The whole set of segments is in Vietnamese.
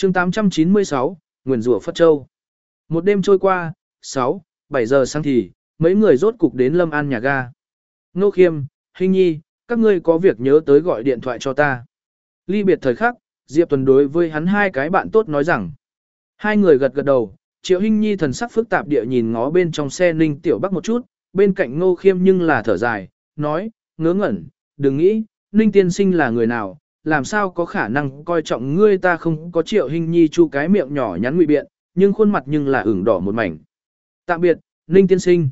chương 896, Nguyền rủa Phất Châu. Một đêm trôi qua, 7 giờ sáng thì, mấy người rốt cục đến Lâm An nhà ga. Ngô Khiêm, Hinh Nhi, các ngươi có việc nhớ tới gọi điện thoại cho ta. Ly biệt thời khắc, Diệp Tuần đối với hắn hai cái bạn tốt nói rằng. Hai người gật gật đầu, Triệu Hinh Nhi thần sắc phức tạp địa nhìn ngó bên trong xe Ninh Tiểu Bắc một chút, bên cạnh Ngô Khiêm nhưng là thở dài, nói, ngớ ngẩn, đừng nghĩ, Ninh tiên sinh là người nào, làm sao có khả năng coi trọng ngươi. Ta không có Triệu Hinh Nhi chu cái miệng nhỏ nhắn ngụy biện, nhưng khuôn mặt nhưng là ửng đỏ một mảnh. Tạm biệt, Ninh tiên sinh.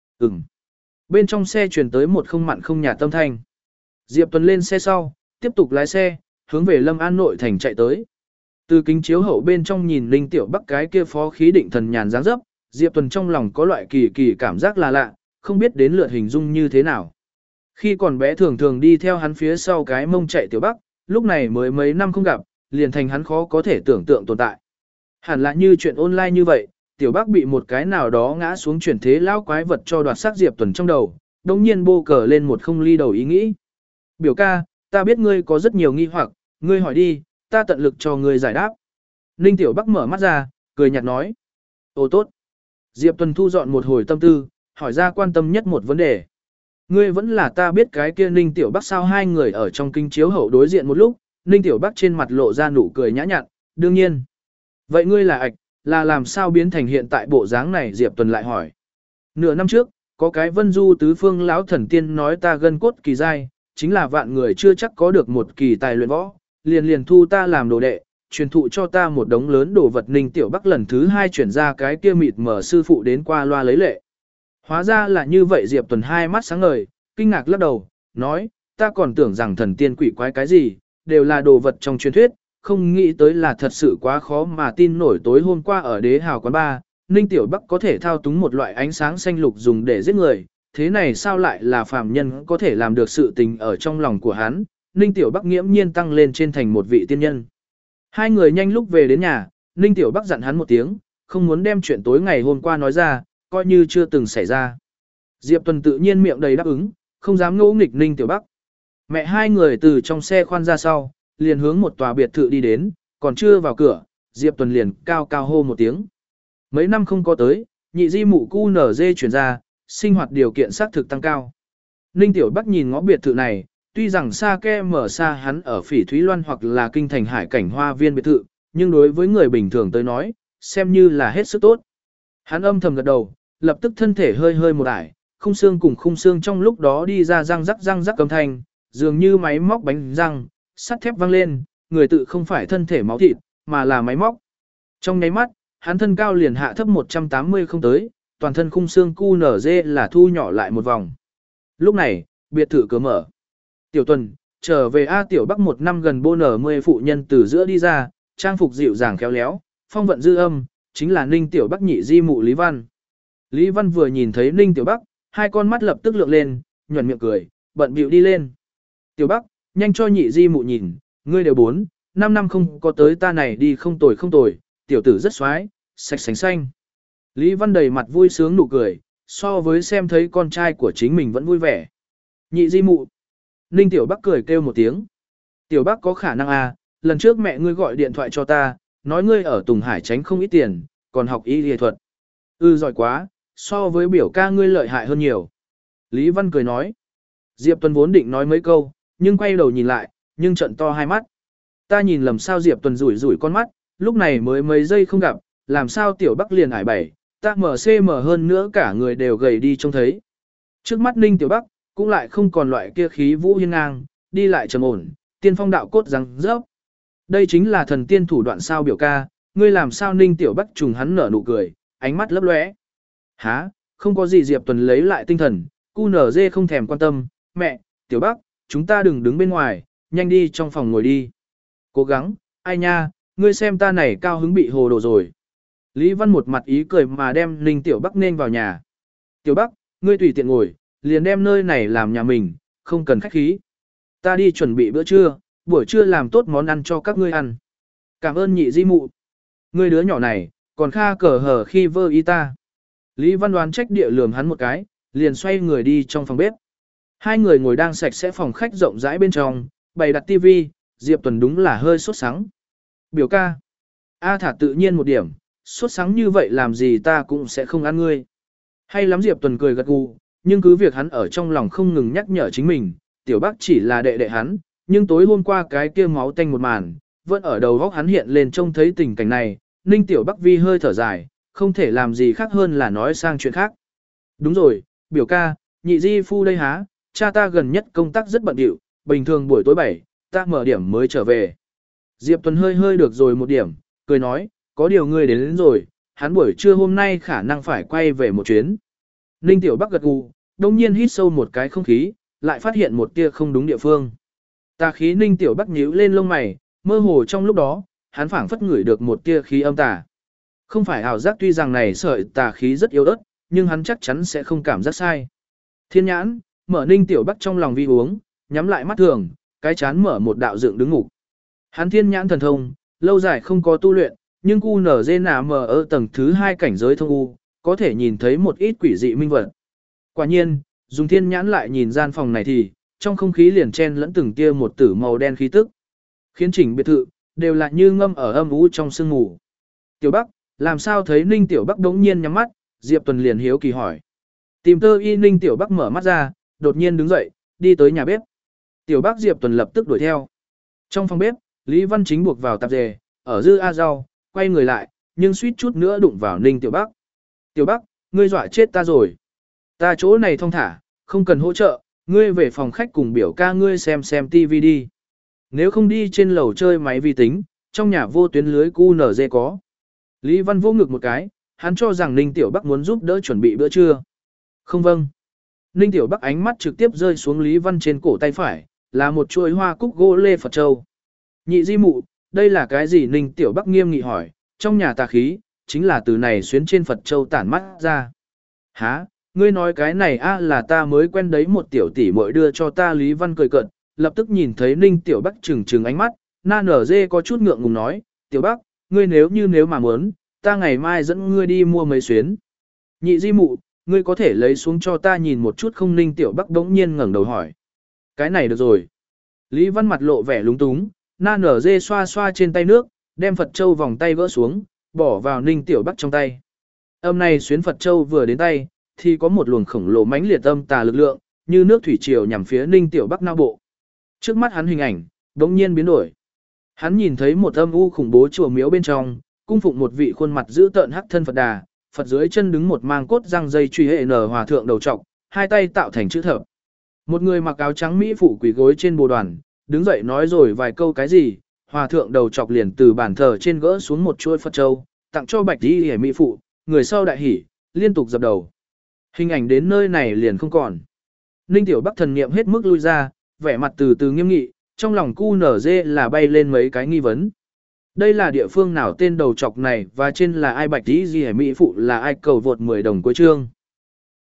Bên trong xe truyền tới một không mặn không nhạt tâm thanh. Diệp Tuần lên xe sau, tiếp tục lái xe, hướng về Lâm An nội thành chạy tới. Từ kính chiếu hậu bên trong nhìn Ninh Tiểu Bắc cái kia phó khí định thần nhàn dáng dấp, Diệp Tuần trong lòng có loại kỳ kỳ cảm giác là lạ, không biết đến lượt hình dung như thế nào. Khi còn bé thường thường đi theo hắn phía sau cái mông chạy Tiểu Bắc, lúc này mới mấy năm không gặp, liền thành hắn khó có thể tưởng tượng tồn tại. Hẳn là như chuyện online như vậy, Tiểu Bắc bị một cái nào đó ngã xuống chuyển thế lão quái vật cho đoạt xác Diệp Tuần trong đầu, đồng nhiên bô cờ lên một không ly đầu ý nghĩ. Biểu ca, ta biết ngươi có rất nhiều nghi hoặc, ngươi hỏi đi, ta tận lực cho ngươi giải đáp. Ninh Tiểu Bắc mở mắt ra, cười nhạt nói. Ồ tốt. Diệp Tuần thu dọn một hồi tâm tư, hỏi ra quan tâm nhất một vấn đề. Ngươi vẫn là ta biết cái kia Ninh Tiểu Bắc sao? Hai người ở trong kinh chiếu hậu đối diện một lúc, Ninh Tiểu Bắc trên mặt lộ ra nụ cười nhã nhặn, đương nhiên. Vậy ngươi là ạch, là làm sao biến thành hiện tại bộ dáng này? Diệp Tuần lại hỏi. Nửa năm trước, có cái Vân Du tứ phương lão thần tiên nói ta gân cốt kỳ dai, chính là vạn người chưa chắc có được một kỳ tài luyện võ, liền thu ta làm đồ đệ, truyền thụ cho ta một đống lớn đồ vật. Ninh Tiểu Bắc lần thứ hai chuyển ra cái kia mịt mở sư phụ đến qua loa lấy lệ. Hóa ra là như vậy. Diệp Tuần hai mắt sáng ngời, kinh ngạc lắc đầu, nói, ta còn tưởng rằng thần tiên quỷ quái cái gì, đều là đồ vật trong truyền thuyết, không nghĩ tới là thật sự quá khó mà tin nổi. Tối hôm qua ở Đế Hào quán bar, Ninh Tiểu Bắc có thể thao túng một loại ánh sáng xanh lục dùng để giết người, thế này sao lại là phàm nhân có thể làm được sự tình? Ở trong lòng của hắn, Ninh Tiểu Bắc nghiễm nhiên tăng lên trên thành một vị tiên nhân. Hai người nhanh lúc về đến nhà, Ninh Tiểu Bắc dặn hắn một tiếng, không muốn đem chuyện tối ngày hôm qua nói ra, coi như chưa từng xảy ra. Diệp Tuần tự nhiên miệng đầy đáp ứng, không dám ngỗ nghịch Ninh Tiểu Bắc. Mẹ hai người từ trong xe khoan ra sau, liền hướng một tòa biệt thự đi đến, còn chưa vào cửa, Diệp Tuần liền cao cao hô một tiếng. Mấy năm không có tới, nhị di mụ cu nở dê chuyển ra, sinh hoạt điều kiện xác thực tăng cao. Ninh Tiểu Bắc nhìn ngõ biệt thự này, tuy rằng xa ke mở xa hắn ở Phỉ Thúy Loan hoặc là kinh thành hải cảnh hoa viên biệt thự, nhưng đối với người bình thường tới nói, xem như là hết sức tốt. Hắn âm thầm gật đầu, lập tức thân thể hơi hơi một ải, khung xương cùng khung xương trong lúc đó đi ra răng rắc âm thanh, dường như máy móc bánh răng, sắt thép vang lên, người tự không phải thân thể máu thịt, mà là máy móc. Trong nháy mắt, hắn thân cao liền hạ thấp 180 không tới, toàn thân khung xương QNZ là thu nhỏ lại một vòng. Lúc này, biệt thự cửa mở. Tiểu Tuần, trở về A. Tiểu Bắc một năm gần bô nở 10 phụ nhân từ giữa đi ra, trang phục dịu dàng khéo léo, phong vận dư âm, chính là Ninh Tiểu Bắc nhị di mụ Lý Văn. Lý Văn vừa nhìn thấy Ninh Tiểu Bắc, hai con mắt lập tức lượng lên, nhuận miệng cười, bận bịu đi lên. Tiểu Bắc, nhanh cho nhị di mụ nhìn, ngươi đều 4-5 năm không có tới ta này đi, không tồi, tiểu tử rất xoái, sạch sành xanh. Lý Văn đầy mặt vui sướng nụ cười, so với xem thấy con trai của chính mình vẫn vui vẻ. Nhị di mụ. Ninh Tiểu Bắc cười kêu một tiếng. Tiểu Bắc có khả năng à, lần trước mẹ ngươi gọi điện thoại cho ta, nói ngươi ở Tùng Hải tránh không ít tiền, còn học y y thuật. Giỏi quá, so với biểu ca ngươi lợi hại hơn nhiều. Lý Văn cười nói. Diệp Tuần vốn định nói mấy câu, nhưng quay đầu nhìn lại, nhưng trận to hai mắt. Ta nhìn lầm sao? Diệp Tuần rủi con mắt, lúc này mới mấy giây không gặp, làm sao Tiểu Bắc liền ải bảy, ta mở hơn nữa cả người đều gầy đi trông thấy. Trước mắt Ninh Tiểu Bắc, cũng lại không còn loại kia khí vũ hiên ngang, đi lại trầm ổn, tiên phong đạo cốt răng rớp. Đây chính là thần tiên thủ đoạn sao biểu ca, ngươi làm sao? Ninh Tiểu Bắc trùng hắn nở nụ cười, ánh mắt lấp lóe. Hả, không có gì. Diệp Tuần lấy lại tinh thần, QNZ không thèm quan tâm, mẹ, Tiểu Bắc, chúng ta đừng đứng bên ngoài, nhanh đi trong phòng ngồi đi. Cố gắng, ai nha, ngươi xem ta này cao hứng bị hồ đồ rồi. Lý Văn một mặt ý cười mà đem Ninh Tiểu Bắc nên vào nhà. Tiểu Bắc, ngươi tùy tiện ngồi, liền đem nơi này làm nhà mình, không cần khách khí. Ta đi chuẩn bị bữa trưa, buổi trưa làm tốt món ăn cho các ngươi ăn. Cảm ơn nhị di mụ. Ngươi đứa nhỏ này, còn kha cờ hở khi vơ y ta. Lý Văn đoán trách địa lườm hắn một cái, liền xoay người đi trong phòng bếp. Hai người ngồi đang sạch sẽ phòng khách rộng rãi bên trong, bày đặt tivi, Diệp Tuần đúng là hơi sốt sắng. Biểu ca. A thả tự nhiên một điểm, sốt sáng như vậy làm gì ta cũng sẽ không ăn ngươi. Hay lắm Diệp Tuần cười gật gù, nhưng cứ việc hắn ở trong lòng không ngừng nhắc nhở chính mình, tiểu bác chỉ là đệ đệ hắn, nhưng tối hôm qua cái kia máu tanh một màn, vẫn ở đầu góc hắn hiện lên trông thấy tình cảnh này, Ninh tiểu Bắc Vi hơi thở dài, không thể làm gì khác hơn là nói sang chuyện khác. Đúng rồi, biểu ca, nhị di phu đây há, cha ta gần nhất công tác rất bận rộn, bình thường buổi tối 7, ta mở điểm mới trở về. Diệp Tuấn hơi hơi được rồi một điểm, cười nói, có điều ngươi đến rồi, hắn buổi trưa hôm nay khả năng phải quay về một chuyến. Ninh tiểu Bắc gật gù, đông nhiên hít sâu một cái không khí, lại phát hiện một tia không đúng địa phương. Tà khí Ninh tiểu Bắc nhíu lên lông mày, mơ hồ trong lúc đó, hắn phảng phất ngửi được một tia khí âm tà. Không phải ảo giác, tuy rằng này sợi tà khí rất yếu ớt, nhưng hắn chắc chắn sẽ không cảm giác sai. Thiên nhãn, mở Ninh tiểu Bắc trong lòng vi uống, nhắm lại mắt thường, cái chán mở một đạo dựng đứng ngục. Hắn thiên nhãn thần thông, lâu dài không có tu luyện, nhưng QNZNM ở tầng thứ 2 cảnh giới thông u, có thể nhìn thấy một ít quỷ dị minh vật. Quả nhiên, dùng thiên nhãn lại nhìn gian phòng này thì, trong không khí liền chen lẫn từng tia một tử màu đen khí tức. Khiến chỉnh biệt thự, đều là như ngâm ở âm u trong sương mù. Tiểu Bắc, làm sao thấy Ninh Tiểu Bắc đống nhiên nhắm mắt, Diệp Tuần liền hiếu kỳ hỏi. Tìm tơ y Ninh Tiểu Bắc mở mắt ra, đột nhiên đứng dậy, đi tới nhà bếp. Tiểu Bắc Diệp Tuần lập tức đuổi theo. Trong phòng bếp, Lý Văn Chính buộc vào tạp dề, ở dư a rau, quay người lại, nhưng suýt chút nữa đụng vào Ninh Tiểu Bắc. Tiểu Bắc, ngươi dọa chết ta rồi. Ta chỗ này thong thả, không cần hỗ trợ, ngươi về phòng khách cùng biểu ca ngươi xem TV đi. Nếu không đi trên lầu chơi máy vi tính, trong nhà vô tuyến lưới QNZ có. Lý Văn vô ngực một cái, hắn cho rằng Ninh Tiểu Bắc muốn giúp đỡ chuẩn bị bữa trưa. Không vâng. Ninh Tiểu Bắc ánh mắt trực tiếp rơi xuống Lý Văn trên cổ tay phải, là một chuỗi hoa cúc gỗ lê Phật Châu. Nhị di mụ, đây là cái gì? Ninh Tiểu Bắc nghiêm nghị hỏi, trong nhà tà khí, chính là từ này xuyến trên Phật Châu tản mắt ra. Hả, ngươi nói cái này là ta mới quen đấy, một tiểu tỷ muội đưa cho ta. Lý Văn cười cợt, lập tức nhìn thấy Ninh Tiểu Bắc trừng trừng ánh mắt, na nở dê có chút ngượng ngùng nói, Tiểu Bắc, ngươi nếu mà muốn, ta ngày mai dẫn ngươi đi mua mấy xuyến. Nhị di mụ, ngươi có thể lấy xuống cho ta nhìn một chút không? Ninh Tiểu Bắc đống nhiên ngẩng đầu hỏi. Cái này được rồi. Lý Văn mặt lộ vẻ lúng túng, na nở dê xoa xoa trên tay nước, đem Phật Châu vòng tay gỡ xuống, bỏ vào Ninh Tiểu Bắc trong tay. Âm này xuyến Phật Châu vừa đến tay, thì có một luồng khổng lồ mãnh liệt âm tà lực lượng, như nước thủy triều nhằm phía Ninh Tiểu Bắc não bộ. Trước mắt hắn hình ảnh, đống nhiên biến đổi. Hắn nhìn thấy một âm u khủng bố chùa miếu bên trong, cung phụng một vị khuôn mặt dữ tợn hắc thân Phật Đà, Phật dưới chân đứng một mang cốt răng dây truy hệ nở hòa thượng đầu trọc, hai tay tạo thành chữ thập. Một người mặc áo trắng mỹ phụ quỳ gối trên bồ đoàn, đứng dậy nói rồi vài câu cái gì, hòa thượng đầu trọc liền từ bàn thờ trên gỡ xuống một chuôi Phật Châu, tặng cho bạch y hề mỹ phụ, người sau đại hỉ, liên tục dập đầu. Hình ảnh đến nơi này liền không còn. Ninh Tiểu Bắc thần niệm hết mức lui ra, vẻ mặt từ từ nghiêm nghị, trong lòng QNZ là bay lên mấy cái nghi vấn. Đây là địa phương nào tên đầu trọc này, và trên là ai bạch y hề mỹ phụ là ai? Cầu vượt 10 đồng cuối chương.